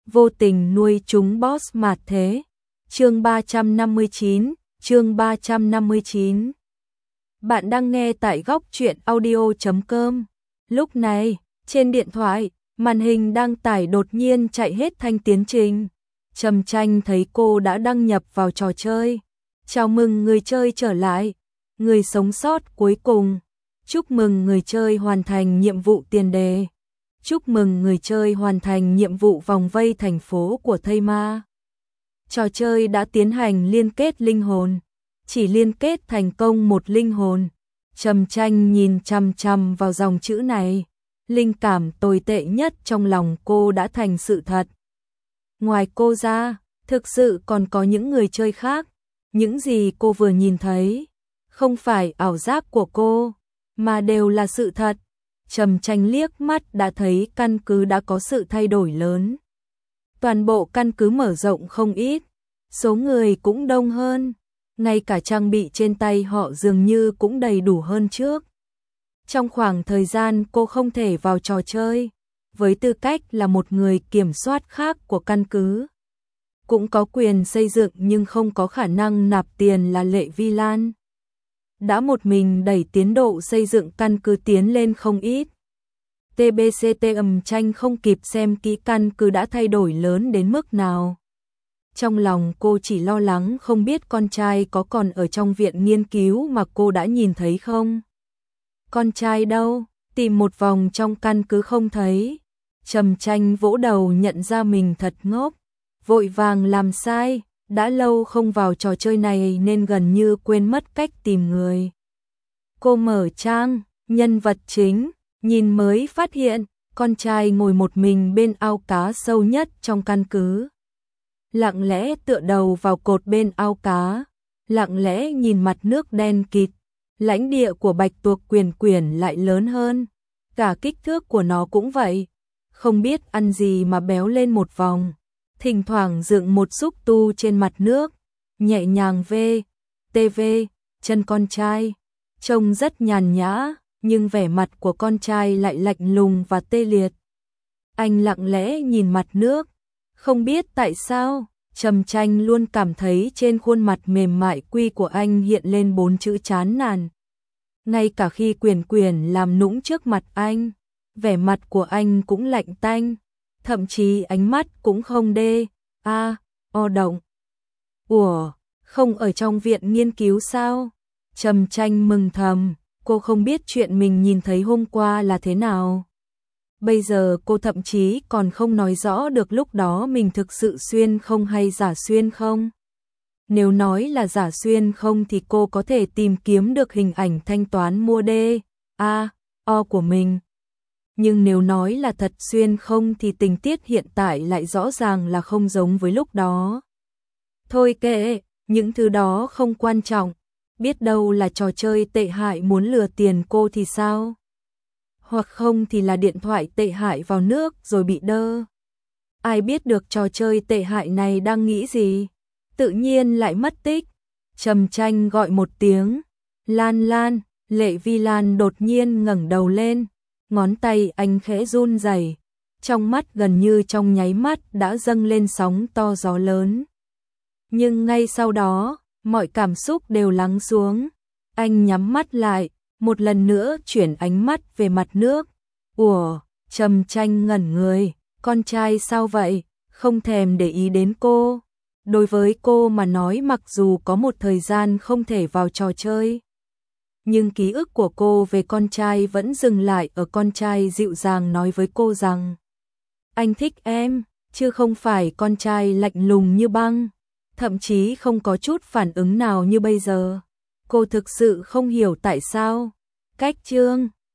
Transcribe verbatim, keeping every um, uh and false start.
vô tình nuôi chúng boss mà thế. Chương ba trăm năm mươi chín, chương ba trăm năm mươi chín. Bạn đang nghe tại góc truyện audio chấm com. Lúc này, trên điện thoại, màn hình đăng tải đột nhiên chạy hết thanh tiến trình. Trầm Tranh thấy cô đã đăng nhập vào trò chơi. Chào mừng người chơi trở lại, người sống sót cuối cùng. Chúc mừng người chơi hoàn thành nhiệm vụ tiền đề. Chúc mừng người chơi hoàn thành nhiệm vụ vòng vây thành phố của thây ma. Trò chơi đã tiến hành liên kết linh hồn, chỉ liên kết thành công một linh hồn. Trầm Tranh nhìn chằm chằm vào dòng chữ này, linh cảm tồi tệ nhất trong lòng cô đã thành sự thật. Ngoài cô ra, thực sự còn có những người chơi khác, những gì cô vừa nhìn thấy, không phải ảo giác của cô, mà đều là sự thật. Trầm Tranh liếc mắt đã thấy căn cứ đã có sự thay đổi lớn. Toàn bộ căn cứ mở rộng không ít, số người cũng đông hơn, ngay cả trang bị trên tay họ dường như cũng đầy đủ hơn trước. Trong khoảng thời gian cô không thể vào trò chơi, với tư cách là một người kiểm soát khác của căn cứ, cũng có quyền xây dựng nhưng không có khả năng nạp tiền là Lệ Vi Lan, đã một mình đẩy tiến độ xây dựng căn cứ tiến lên không ít. tê bê xê tê Trầm Tranh không kịp xem kỹ căn cứ đã thay đổi lớn đến mức nào. Trong lòng cô chỉ lo lắng không biết con trai có còn ở trong viện nghiên cứu mà cô đã nhìn thấy không. Con trai đâu? Tìm một vòng trong căn cứ không thấy. Trầm Tranh vỗ đầu nhận ra mình thật ngốc, vội vàng làm sai, đã lâu không vào trò chơi này nên gần như quên mất cách tìm người. Cô mở trang, nhân vật chính, nhìn mới phát hiện, con trai ngồi một mình bên ao cá sâu nhất trong căn cứ. Lặng lẽ tựa đầu vào cột bên ao cá, lặng lẽ nhìn mặt nước đen kịt. Lãnh địa của bạch tuộc Quyển Quyển lại lớn hơn, cả kích thước của nó cũng vậy. Không biết ăn gì mà béo lên một vòng, thỉnh thoảng dựng một xúc tu trên mặt nước, nhẹ nhàng vê, tê vê, chân con trai. Trông rất nhàn nhã, nhưng vẻ mặt của con trai lại lạnh lùng và tê liệt. Anh lặng lẽ nhìn mặt nước, không biết tại sao, Trầm Tranh luôn cảm thấy trên khuôn mặt mềm mại quy của anh hiện lên bốn chữ chán nản. Ngay cả khi Quyển Quyển làm nũng trước mặt anh, vẻ mặt của anh cũng lạnh tanh, thậm chí ánh mắt cũng không đê, a, o động. Ủa, không ở trong viện nghiên cứu sao? Trầm Tranh mừng thầm, cô không biết chuyện mình nhìn thấy hôm qua là thế nào. Bây giờ cô thậm chí còn không nói rõ được lúc đó mình thực sự xuyên không hay giả xuyên không. Nếu nói là giả xuyên không thì cô có thể tìm kiếm được hình ảnh thanh toán mua D, A, O của mình. Nhưng nếu nói là thật xuyên không thì tình tiết hiện tại lại rõ ràng là không giống với lúc đó. Thôi kệ, những thứ đó không quan trọng, biết đâu là trò chơi tệ hại muốn lừa tiền cô thì sao? Hoặc không thì là điện thoại tệ hại vào nước rồi bị đơ. Ai biết được trò chơi tệ hại này đang nghĩ gì? Tự nhiên lại mất tích. Trầm Tranh gọi một tiếng. Lan Lan, Lệ Vi Lan đột nhiên ngẩng đầu lên. Ngón tay anh khẽ run rẩy, trong mắt gần như trong nháy mắt đã dâng lên sóng to gió lớn. Nhưng ngay sau đó, mọi cảm xúc đều lắng xuống. Anh nhắm mắt lại, một lần nữa chuyển ánh mắt về mặt nước. Ủa, Trầm Tranh ngẩn người, con trai sao vậy, không thèm để ý đến cô. Đối với cô mà nói mặc dù có một thời gian không thể vào trò chơi, nhưng ký ức của cô về con trai vẫn dừng lại ở con trai dịu dàng nói với cô rằng anh thích em, chứ không phải con trai lạnh lùng như băng, thậm chí không có chút phản ứng nào như bây giờ. Cô thực sự không hiểu tại sao. Cách chương